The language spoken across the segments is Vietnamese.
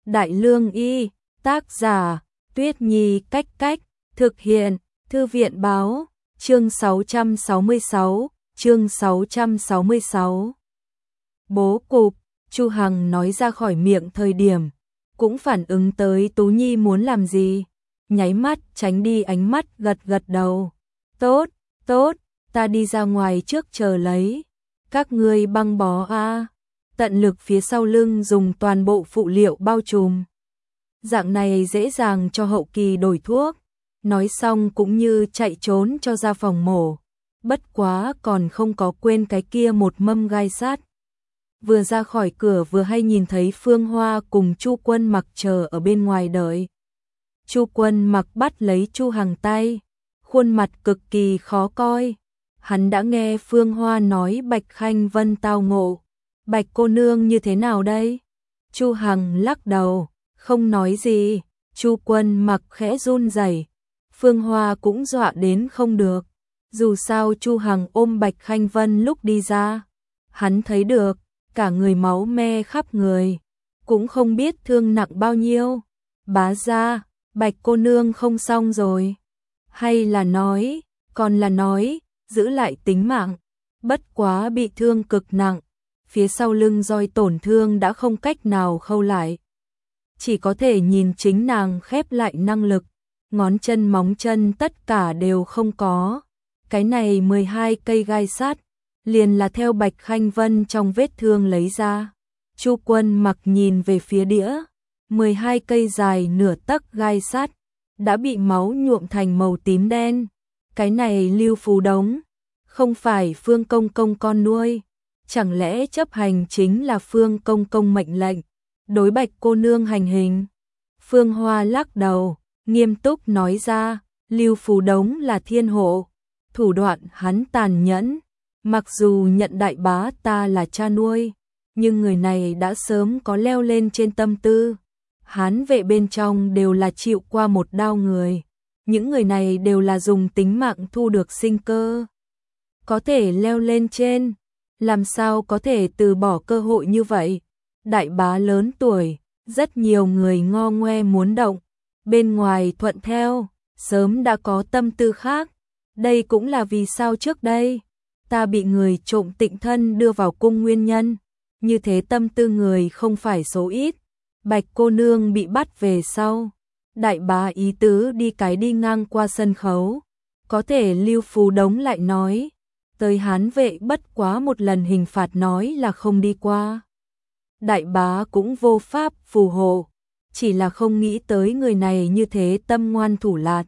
Đại Lương Y, tác giả, Tuyết Nhi Cách Cách, thực hiện, Thư viện báo, chương 666, chương 666. Bố cục, Chu Hằng nói ra khỏi miệng thời điểm, cũng phản ứng tới Tú Nhi muốn làm gì, nháy mắt tránh đi ánh mắt gật gật đầu. Tốt, tốt, ta đi ra ngoài trước chờ lấy. Các ngươi băng bó a. Tận lực phía sau lưng dùng toàn bộ phụ liệu bao trùm. Dạng này dễ dàng cho hậu kỳ đổi thuốc. Nói xong cũng như chạy trốn cho ra phòng mổ. Bất quá còn không có quên cái kia một mâm gai sắt. Vừa ra khỏi cửa vừa hay nhìn thấy Phương Hoa cùng Chu Quân Mặc chờ ở bên ngoài đợi. Chu Quân Mặc bắt lấy Chu Hằng tay, khuôn mặt cực kỳ khó coi. Hắn đã nghe Phương Hoa nói Bạch Khanh Vân tao ngộ. Bạch cô nương như thế nào đây? Chu Hằng lắc đầu, không nói gì. Chu Quân Mặc khẽ run rẩy. Phương Hoa cũng dọa đến không được. Dù sao Chu Hằng ôm Bạch Khanh Vân lúc đi ra, hắn thấy được, cả người máu me khắp người, cũng không biết thương nặng bao nhiêu. Bá gia, Bạch cô nương không xong rồi. Hay là nói, còn là nói, giữ lại tính mạng. Bất quá bị thương cực nặng, phía sau lưng roi tổn thương đã không cách nào khâu lại. Chỉ có thể nhìn chính nàng khép lại năng lực, ngón chân móng chân tất cả đều không có. Cái này 12 cây gai sắt, liền là theo Bạch Khanh Vân trong vết thương lấy ra. Chu Quân Mặc nhìn về phía đĩa, 12 cây dài nửa tấc gai sắt, đã bị máu nhuộm thành màu tím đen. Cái này Lưu Phú Đống, không phải Phương Công Công con nuôi, chẳng lẽ chấp hành chính là Phương Công Công mệnh lệnh, đối Bạch cô nương hành hình? Phương Hoa lắc đầu, nghiêm túc nói ra, Lưu Phú Đống là thiên hộ, thủ đoạn hắn tàn nhẫn, mặc dù nhận đại bá ta là cha nuôi, nhưng người này đã sớm có leo lên trên tâm tư. Hán vệ bên trong đều là chịu qua một đao người, những người này đều là dùng tính mạng thu được sinh cơ. Có thể leo lên trên, làm sao có thể từ bỏ cơ hội như vậy? Đại bá lớn tuổi, rất nhiều người ngo ngoe muốn động, bên ngoài thuận theo, sớm đã có tâm tư khác. Đây cũng là vì sao trước đây ta bị người trộm tịnh thân đưa vào cung nguyên nhân. Như thế tâm tư người không phải số ít. Bạch cô nương bị bắt về sau, đại bá ý tứ đi ngang qua sân khấu, có thể Lưu Phú Đống lại nói, tới Hán vệ bất quá một lần hình phạt nói là không đi qua. Đại bá cũng vô pháp phù hộ, chỉ là không nghĩ tới người này như thế tâm ngoan thủ lạt.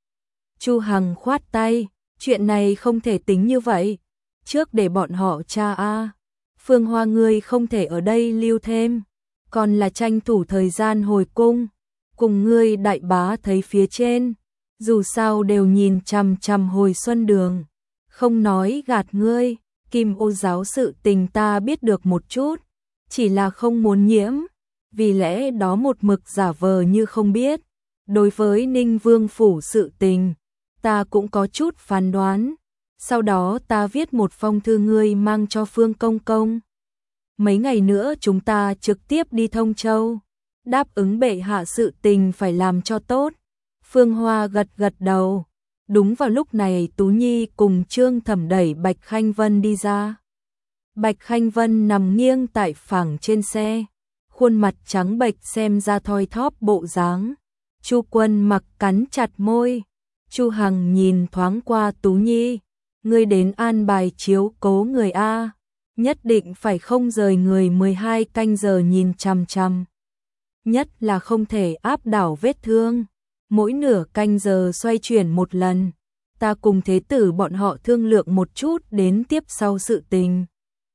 Chu Hằng khoát tay, chuyện này không thể tính như vậy, trước để bọn họ tra a. Phương Hoa ngươi không thể ở đây lưu thêm, còn là tranh thủ thời gian hồi cung, cùng ngươi đại bá thấy phía trên, dù sao đều nhìn chằm chằm Hồi Xuân Đường, không nói gạt ngươi, Kim Ô giáo sự tình ta biết được một chút, chỉ là không muốn nhiễm, vì lẽ đó một mực giả vờ như không biết. Đối với Ninh Vương phủ sự tình, ta cũng có chút phán đoán, sau đó ta viết một phong thư ngươi mang cho Phương Công Công. Mấy ngày nữa chúng ta trực tiếp đi Thông Châu, đáp ứng bệ hạ sự tình phải làm cho tốt. Phương Hoa gật gật đầu. Đúng vào lúc này Tú Nhi cùng Trương Thẩm đẩy Bạch Khanh Vân đi ra. Bạch Khanh Vân nằm nghiêng tại phẳng trên xe, khuôn mặt trắng bệch xem ra thoi thóp bộ dáng. Chu Quân Mặc cắn chặt môi. Chu Hằng nhìn thoáng qua Tú Nhi, ngươi đến an bài chiếu cố người a, nhất định phải không rời người 12 canh giờ nhìn chằm chằm. Nhất là không thể áp đảo vết thương, mỗi nửa canh giờ xoay chuyển một lần. Ta cùng thế tử bọn họ thương lượng một chút đến tiếp sau sự tình.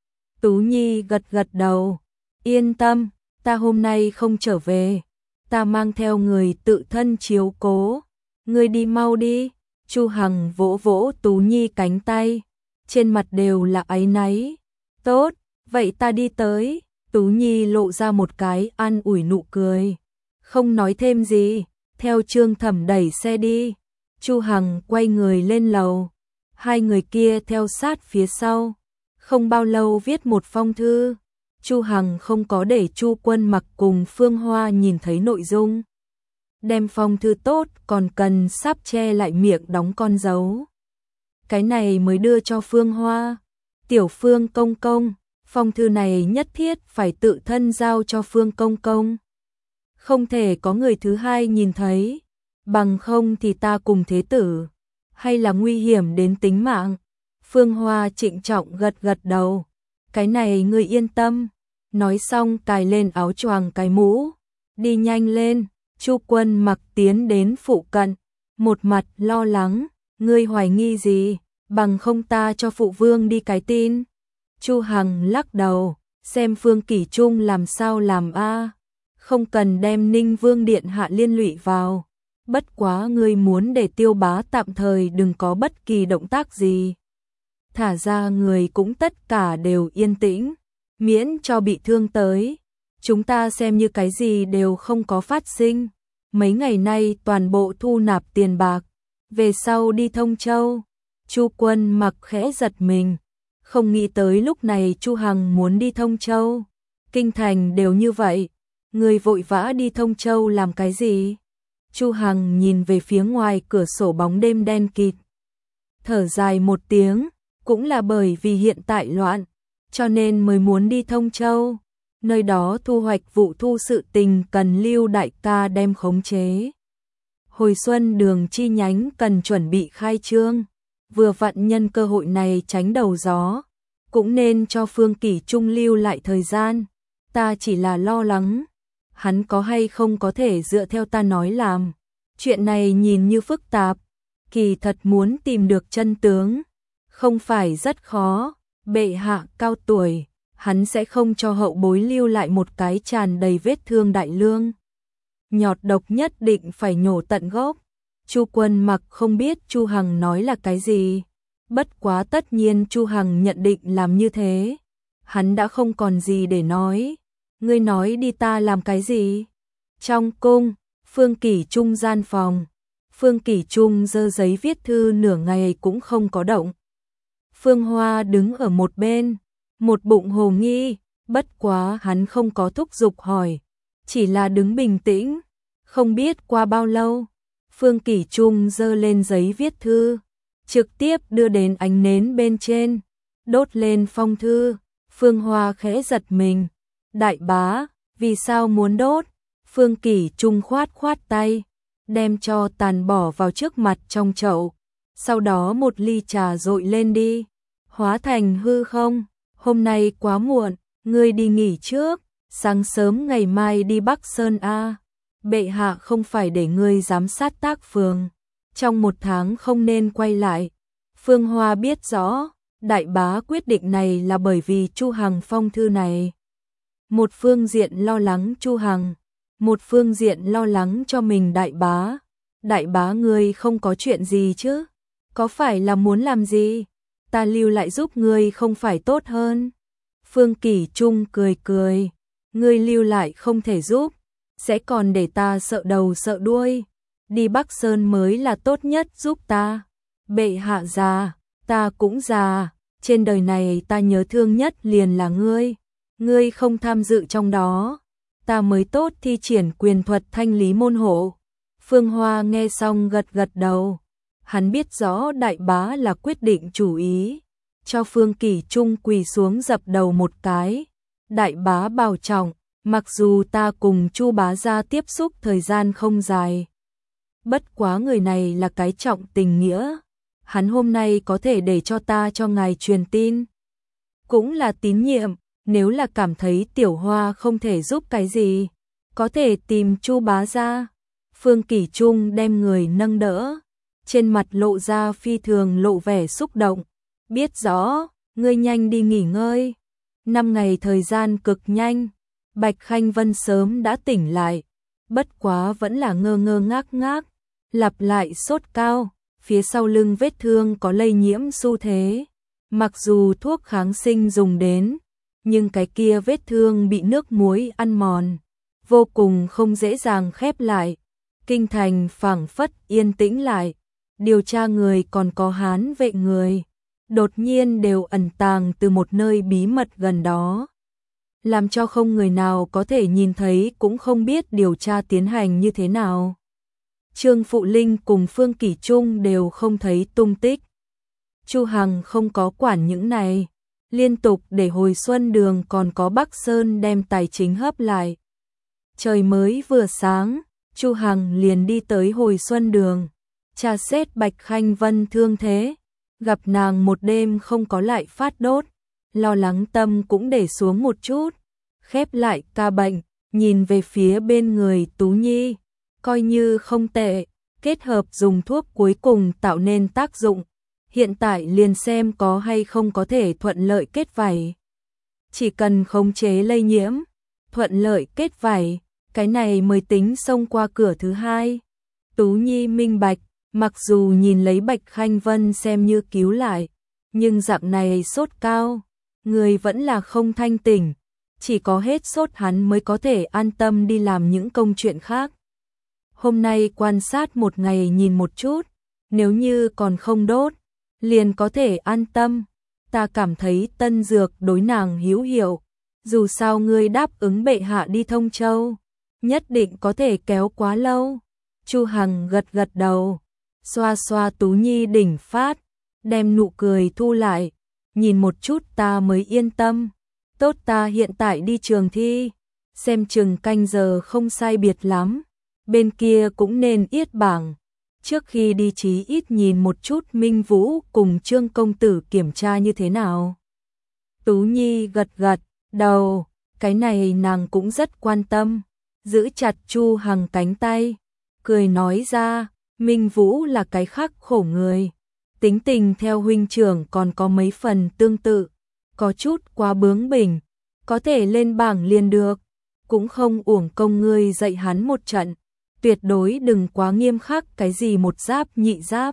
Tú Nhi gật gật đầu, yên tâm, ta hôm nay không trở về, ta mang theo người tự thân chiếu cố, ngươi đi mau đi. Chu Hằng vỗ vỗ Tú Nhi cánh tay, trên mặt đều là áy náy. Tốt, vậy ta đi tới. Tú Nhi lộ ra một cái an ủi nụ cười, không nói thêm gì, theo Trương Thẩm đẩy xe đi. Chu Hằng quay người lên lầu, hai người kia theo sát phía sau, không bao lâu viết một phong thư, Chu Hằng không có để Chu Quân Mặc cùng Phương Hoa nhìn thấy nội dung. Đem phong thư tốt còn cần sắp che lại miệng đóng con dấu. Cái này mới đưa cho Phương Hoa. Tiểu Phương công công, phong thư này nhất thiết phải tự thân giao cho Phương công công. Không thể có người thứ hai nhìn thấy, bằng không thì ta cùng thế tử, hay là nguy hiểm đến tính mạng. Phương Hoa trịnh trọng gật gật đầu. Cái này ngươi yên tâm. Nói xong cài lên áo choàng cái mũ. Đi nhanh lên. Chu Quân Mặc tiến đến phụ cận. Một mặt lo lắng. Ngươi hoài nghi gì? Bằng không ta cho phụ vương đi cái tin. Chu Hằng lắc đầu. Xem Phương Kỷ Trung làm sao làm a. Không cần đem Ninh Vương điện hạ liên lụy vào. Bất quá ngươi muốn để Tiêu Bá tạm thời đừng có bất kỳ động tác gì. Thả ra người cũng tất cả đều yên tĩnh, miễn cho bị thương tới. Chúng ta xem như cái gì đều không có phát sinh. Mấy ngày nay toàn bộ thu nạp tiền bạc, về sau đi Thông Châu. Chu Quân Mặc khẽ giật mình, không nghĩ tới lúc này Chu Hằng muốn đi Thông Châu. Kinh thành đều như vậy, người vội vã đi Thông Châu làm cái gì? Chu Hằng nhìn về phía ngoài cửa sổ bóng đêm đen kịt, thở dài một tiếng. Cũng là bởi vì hiện tại loạn, cho nên mới muốn đi Thông Châu. Nơi đó thu hoạch vụ thu sự tình cần Lưu đại ca đem khống chế. Hồi xuân đường chi nhánh cần chuẩn bị khai trương. Vừa vặn nhân cơ hội này tránh đầu gió. Cũng nên cho Phương Kỷ Trung lưu lại thời gian. Ta chỉ là lo lắng. Hắn có hay không có thể dựa theo ta nói làm. Chuyện này nhìn như phức tạp. Kỳ thật muốn tìm được chân tướng. Không phải rất khó, bệ hạ cao tuổi, hắn sẽ không cho hậu bối lưu lại một cái tràn đầy vết thương đại lương. Nhọt độc nhất định phải nhổ tận gốc. Chu Quân Mặc không biết Chu Hằng nói là cái gì, bất quá tất nhiên Chu Hằng nhận định làm như thế. Hắn đã không còn gì để nói. Ngươi nói đi ta làm cái gì? Trong cung, Phương Kỷ Trung gian phòng. Phương Kỷ Trung giơ giấy viết thư nửa ngày cũng không có động. Phương Hoa đứng ở một bên, một bụng hồ nghi, bất quá hắn không có thúc giục hỏi, chỉ là đứng bình tĩnh. Không biết qua bao lâu, Phương Kỷ Trung giơ lên giấy viết thư, trực tiếp đưa đến ánh nến bên trên, đốt lên phong thư. Phương Hoa khẽ giật mình, đại bá, vì sao muốn đốt? Phương Kỷ Trung khoát khoát tay, đem cho tàn bỏ vào trước mặt trong chậu, sau đó một ly trà dội lên đi, hóa thành hư không. Hôm nay quá muộn, ngươi đi nghỉ trước, sáng sớm ngày mai đi Bắc Sơn a. Bệ hạ không phải để ngươi giám sát Tác Phường, trong 1 tháng không nên quay lại. Phương Hoa biết rõ, đại bá quyết định này là bởi vì Chu Hằng phong thư này. Một phương diện lo lắng Chu Hằng, một phương diện lo lắng cho mình đại bá. Đại bá ngươi không có chuyện gì chứ? Có phải là muốn làm gì? Ta lưu lại giúp ngươi không phải tốt hơn? Phương Kỷ Trung cười cười, ngươi lưu lại không thể giúp, sẽ còn để ta sợ đầu sợ đuôi. Đi Bắc Sơn mới là tốt nhất giúp ta. Bệ hạ già, ta cũng già, trên đời này ta nhớ thương nhất liền là ngươi. Ngươi không tham dự trong đó, ta mới tốt thi triển quyền thuật thanh lý môn hộ. Phương Hoa nghe xong gật gật đầu. Hắn biết rõ đại bá là quyết định chủ ý, cho Phương Kỷ Trung quỳ xuống dập đầu một cái. Đại bá bảo trọng, mặc dù ta cùng Chu bá gia tiếp xúc thời gian không dài, bất quá người này là cái trọng tình nghĩa. Hắn hôm nay có thể để cho ta cho ngài truyền tin, cũng là tín nhiệm. Nếu là cảm thấy Tiểu Hoa không thể giúp cái gì, có thể tìm Chu bá gia. Phương Kỷ Trung đem người nâng đỡ, trên mặt lộ ra phi thường lộ vẻ xúc động. Biết rõ, ngươi nhanh đi nghỉ ngơi. 5 ngày thời gian cực nhanh. Bạch Khanh Vân sớm đã tỉnh lại, bất quá vẫn là ngơ ngơ ngác ngác, lặp lại sốt cao, phía sau lưng vết thương có lây nhiễm xu thế. Mặc dù thuốc kháng sinh dùng đến, nhưng cái kia vết thương bị nước muối ăn mòn, vô cùng không dễ dàng khép lại. Kinh thành phảng phất yên tĩnh lại, điều tra người còn có Hán vệ người, đột nhiên đều ẩn tàng từ một nơi bí mật gần đó. làm cho không người nào có thể nhìn thấy, cũng không biết điều tra tiến hành như thế nào. Trương Phụ Linh cùng Phương Kỷ Trung đều không thấy tung tích. Chu Hằng không có quản những này, liên tục để Hồi Xuân Đường còn có Bắc Sơn đem tài chính hấp lại. Trời mới vừa sáng, Chu Hằng liền đi tới Hồi Xuân Đường, tra xét Bạch Khanh Vân thương thế, gặp nàng một đêm không có lại phát đốt, lo lắng tâm cũng để xuống một chút, khép lại ca bệnh, nhìn về phía bên người Tú Nhi, coi như không tệ, kết hợp dùng thuốc cuối cùng tạo nên tác dụng, hiện tại liền xem có hay không có thể thuận lợi kết vảy. Chỉ cần khống chế lây nhiễm, thuận lợi kết vảy, cái này mới tính xông qua cửa thứ hai. Tú Nhi minh bạch, mặc dù nhìn lấy Bạch Khanh Vân xem như cứu lại, nhưng dạng này sốt cao, người vẫn là không thanh tỉnh, chỉ có hết sốt hắn mới có thể an tâm đi làm những công chuyện khác. Hôm nay quan sát một ngày nhìn một chút, nếu như còn không đốt, liền có thể an tâm. Ta cảm thấy tân dược đối nàng hữu hiệu, dù sao ngươi đáp ứng bệ hạ đi Thông Châu, nhất định có thể kéo quá lâu. Chu Hằng gật gật đầu, xoa xoa Tú Nhi đỉnh phát, đem nụ cười thu lại, nhìn một chút ta mới yên tâm. Tốt, ta hiện tại đi trường thi, xem chừng canh giờ không sai biệt lắm, bên kia cũng nên yết bảng. Trước khi đi chí ít nhìn một chút Minh Vũ cùng Trương công tử kiểm tra như thế nào. Tú Nhi gật gật đầu, cái này nàng cũng rất quan tâm, giữ chặt Chu Hằng cánh tay, cười nói ra, Minh Vũ là cái khắc khổ người, tính tình theo huynh trưởng còn có mấy phần tương tự, có chút quá bướng bỉnh, có thể lên bảng liền được, cũng không uổng công ngươi dạy hắn một trận, tuyệt đối đừng quá nghiêm khắc cái gì một giáp nhị giáp.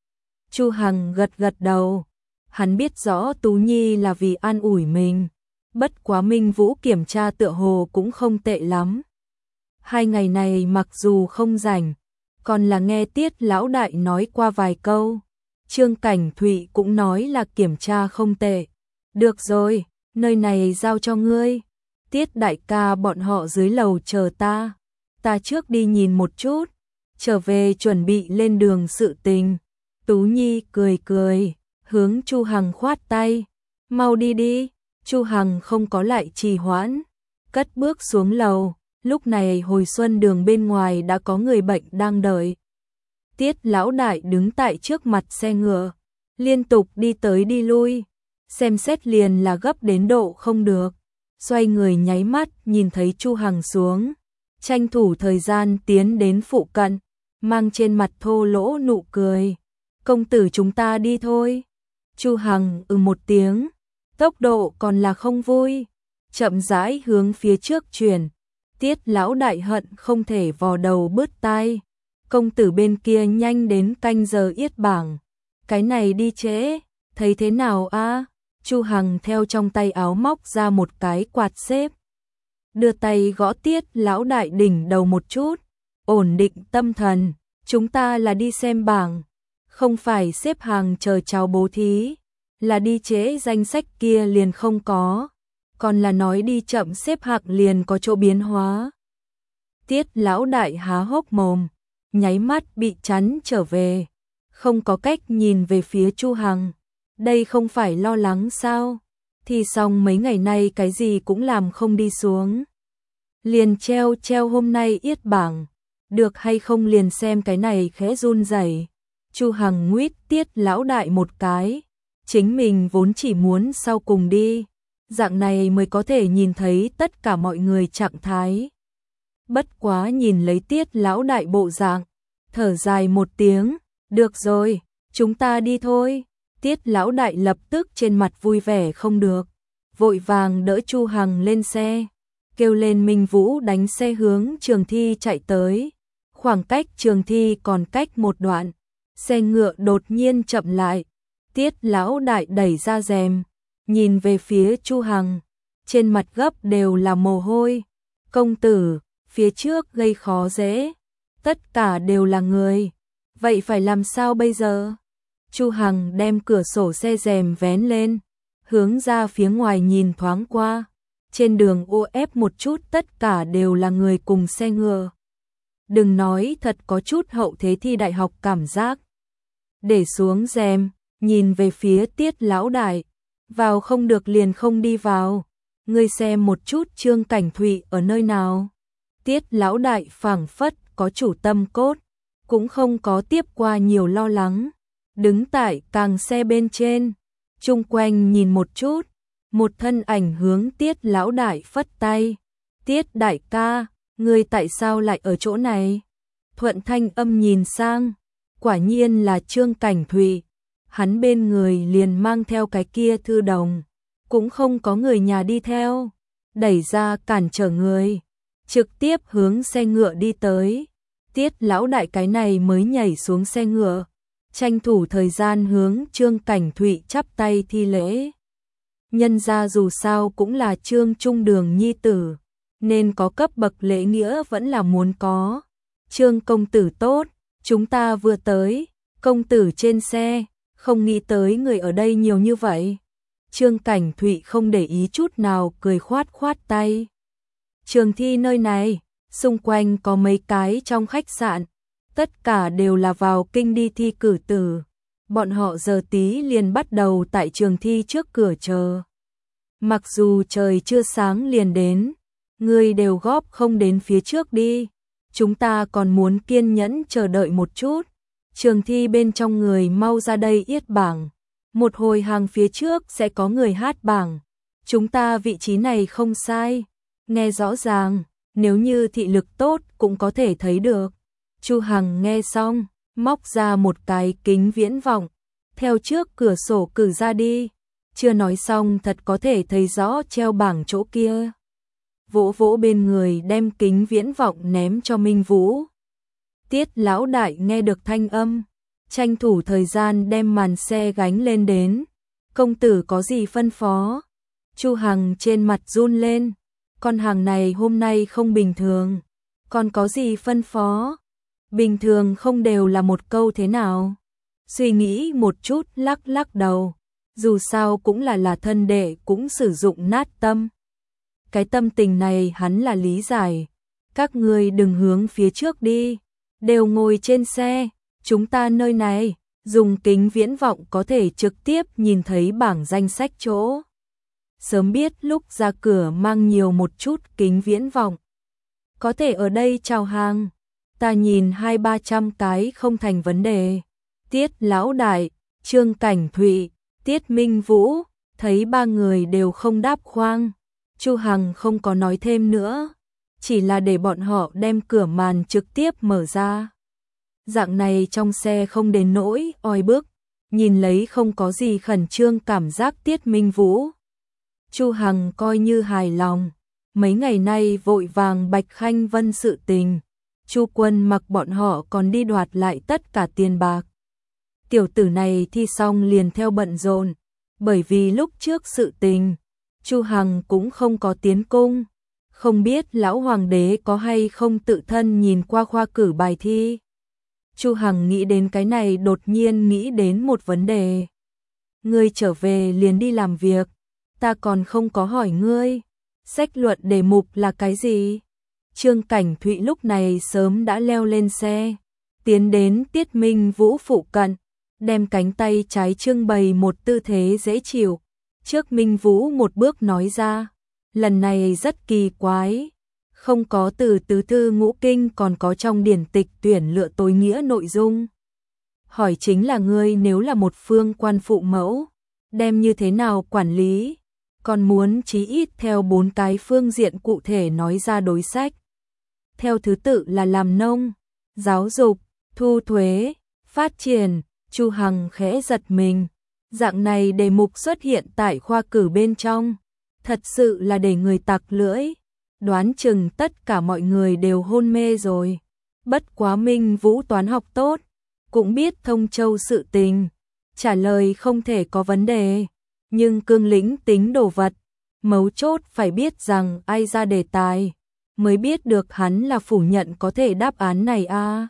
Chu Hằng gật gật đầu, hắn biết rõ Tú Nhi là vì an ủi mình, bất quá Minh Vũ kiểm tra tựa hồ cũng không tệ lắm. Hai ngày này mặc dù không rảnh, còn là nghe Tiết lão đại nói qua vài câu, Trương Cảnh Thụy cũng nói là kiểm tra không tệ. Được rồi, nơi này giao cho ngươi, Tiết đại ca bọn họ dưới lầu chờ ta. Ta trước đi nhìn một chút, trở về chuẩn bị lên đường sự tình. Tú Nhi cười cười, hướng Chu Hằng khoát tay, mau đi đi. Chu Hằng không có lại trì hoãn, cất bước xuống lầu. Lúc này Hồi Xuân Đường bên ngoài đã có người bệnh đang đợi. Tiết lão đại đứng tại trước mặt xe ngựa, liên tục đi tới đi lui, xem xét liền là gấp đến độ không được. Xoay người nháy mắt nhìn thấy Chu Hằng xuống, tranh thủ thời gian tiến đến phụ cận, mang trên mặt thô lỗ nụ cười. Công tử chúng ta đi thôi. Chu Hằng một tiếng, tốc độ còn là không vui, chậm rãi hướng phía trước chuyển. Tiết lão đại hận không thể vò đầu bứt tai. Công tử bên kia nhanh đến canh giờ yết bảng, cái này đi trễ, thấy thế nào a? Chu Hằng theo trong tay áo móc ra một cái quạt xếp, đưa tay gõ Tiết lão đại đỉnh đầu một chút, ổn định tâm thần, chúng ta là đi xem bảng, không phải xếp hàng chờ chào bố thí, là đi trễ danh sách kia liền không có, còn là nói đi chậm xếp hạng liền có chỗ biến hóa. Tiết lão đại há hốc mồm, nháy mắt bị chắn trở về, không có cách nhìn về phía Chu Hằng, đây không phải lo lắng sao? Thì xong mấy ngày nay cái gì cũng làm không đi xuống. Liền treo hôm nay yết bảng, được hay không liền xem cái này khẽ run rẩy. Chu Hằng nguyết Tiết lão đại một cái, chính mình vốn chỉ muốn sau cùng đi, dạng này mới có thể nhìn thấy tất cả mọi người trạng thái. Bất quá nhìn lấy Tiết lão đại bộ dạng, thở dài một tiếng, được rồi, chúng ta đi thôi. Tiết lão đại lập tức trên mặt vui vẻ không được, vội vàng đỡ Chu Hằng lên xe, kêu lên Minh Vũ đánh xe hướng trường thi chạy tới. Khoảng cách trường thi còn cách một đoạn, xe ngựa đột nhiên chậm lại. Tiết lão đại đẩy ra rèm, nhìn về phía Chu Hằng, trên mặt gấp đều là mồ hôi. Công tử, phía trước gây khó dễ, tất cả đều là người, vậy phải làm sao bây giờ? Chu Hằng đem cửa sổ xe rèm vén lên, hướng ra phía ngoài nhìn thoáng qua, trên đường ô ép một chút tất cả đều là người cùng xe ngựa. Đừng nói, thật có chút hậu thế thi đại học cảm giác. Để xuống rèm, nhìn về phía Tiết lão đại, vào không được liền không đi vào. Ngươi xem một chút Trương Cảnh Thụy ở nơi nào. Tiết lão đại phảng phất có chủ tâm cốt, cũng không có tiếp qua nhiều lo lắng. Đứng tại càng xe bên trên, chung quanh nhìn một chút, một thân ảnh hướng Tiết lão đại phất tay. Tiết đại ca, ngươi tại sao lại ở chỗ này? Thuận thanh âm nhìn sang, quả nhiên là Trương Cảnh Thụy. Hắn bên người liền mang theo cái kia thư đồng, cũng không có người nhà đi theo, đẩy ra cản trở người, trực tiếp hướng xe ngựa đi tới. Tiết lão đại cái này mới nhảy xuống xe ngựa, tranh thủ thời gian hướng Trương Cảnh Thụy chắp tay thi lễ. Nhân ra dù sao cũng là Trương Trung Đường nhi tử, nên có cấp bậc lễ nghĩa vẫn là muốn có. Trương công tử tốt, chúng ta vừa tới, công tử trên xe, không nghĩ tới người ở đây nhiều như vậy. Trương Cảnh Thụy không để ý chút nào, cười khoát khoát tay. Trường thi nơi này, xung quanh có mấy cái trong khách sạn, tất cả đều là vào kinh đi thi cử tử. Bọn họ giờ tí liền bắt đầu tại trường thi trước cửa chờ. Mặc dù trời chưa sáng liền đến, người đều góp không đến phía trước đi. Chúng ta còn muốn kiên nhẫn chờ đợi một chút. Trường thi bên trong người mau ra đây yết bảng. Một hồi hàng phía trước sẽ có người hát bảng. Chúng ta vị trí này không sai. Nghe rõ ràng, nếu như thị lực tốt cũng có thể thấy được. Chu Hằng nghe xong, móc ra một cái kính viễn vọng, theo trước cửa sổ cử ra đi. Chưa nói xong thật có thể thấy rõ treo bảng chỗ kia. Vỗ vỗ bên người đem kính viễn vọng ném cho Minh Vũ. Tiết lão đại nghe được thanh âm, tranh thủ thời gian đem màn xe gánh lên đến. Công tử có gì phân phó? Chu Hằng trên mặt run lên, con hàng này hôm nay không bình thường. Còn có gì phân phó? Bình thường không đều là một câu thế nào? Suy nghĩ một chút lắc lắc đầu, dù sao cũng là thân đệ, cũng sử dụng nát tâm. Cái tâm tình này hắn là lý giải. Các ngươi đừng hướng phía trước đi, đều ngồi trên xe, chúng ta nơi này, dùng kính viễn vọng có thể trực tiếp nhìn thấy bảng danh sách chỗ. Sớm biết lúc ra cửa mang nhiều một chút kính viễn vọng. Có thể ở đây chào hàng, ta nhìn 200-300 cái không thành vấn đề. Tiết lão đại, Trương Cảnh Thụy, Tiết Minh Vũ, thấy ba người đều không đáp khoang. Chu Hằng không có nói thêm nữa, chỉ là để bọn họ đem cửa màn trực tiếp mở ra. Dạng này trong xe không đến nỗi oi bức, nhìn lấy không có gì khẩn trương cảm giác Tiết Minh Vũ. Chu Hằng coi như hài lòng, mấy ngày nay vội vàng Bạch Khanh Vân sự tình, Chu Quân mặc bọn họ còn đi đoạt lại tất cả tiền bạc. Tiểu tử này thi xong liền theo bận rộn, bởi vì lúc trước sự tình, Chu Hằng cũng không có tiến cung, không biết lão hoàng đế có hay không tự thân nhìn qua khoa cử bài thi. Chu Hằng nghĩ đến cái này đột nhiên nghĩ đến một vấn đề. Ngươi trở về liền đi làm việc, ta còn không có hỏi ngươi, sách luận đề mục là cái gì? Trương Cảnh Thụy lúc này sớm đã leo lên xe, tiến đến Tiết Minh Vũ phụ cận, đem cánh tay trái trưng bày một tư thế dễ chịu. Trước Minh Vũ một bước nói ra, lần này rất kỳ quái, không có từ tứ thư ngũ kinh, còn có trong điển tịch tuyển lựa tối nghĩa nội dung. Hỏi chính là ngươi nếu là một phương quan phụ mẫu, đem như thế nào quản lý, còn muốn chí ít theo 4 cái phương diện cụ thể nói ra đối sách. Theo thứ tự là làm nông, giáo dục, thu thuế, phát triển. Chu Hằng khẽ giật mình, dạng này đề mục xuất hiện tại khoa cử bên trong, thật sự là để người tặc lưỡi, đoán chừng tất cả mọi người đều hôn mê rồi. Bất quá Minh Vũ toán học tốt, cũng biết Thông Châu sự tình, trả lời không thể có vấn đề, nhưng cương lĩnh tính đồ vật, mấu chốt phải biết rằng ai ra đề tài, mới biết được hắn là phủ nhận có thể đáp án này a.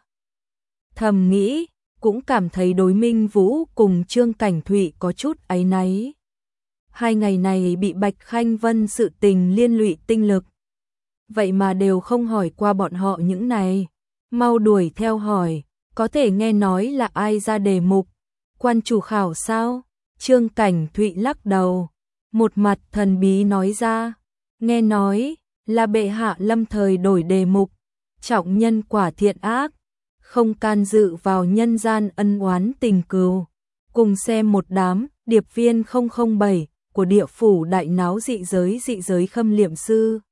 Thầm nghĩ, cũng cảm thấy đối Minh Vũ cùng Trương Cảnh Thụy có chút áy náy. 2 ngày này bị Bạch Khanh Vân sự tình liên lụy tinh lực. Vậy mà đều không hỏi qua bọn họ những này. Mau đuổi theo hỏi, có thể nghe nói là ai ra đề mục, quan chủ khảo sao? Trương Cảnh Thụy lắc đầu, một mặt thần bí nói ra, nghe nói là bệ hạ lâm thời đổi đề mục, trọng nhân quả thiện ác, không can dự vào nhân gian ân oán tình cừu. Cùng xem một đám điệp viên 007 của địa phủ đại náo dị giới khâm liệm sư.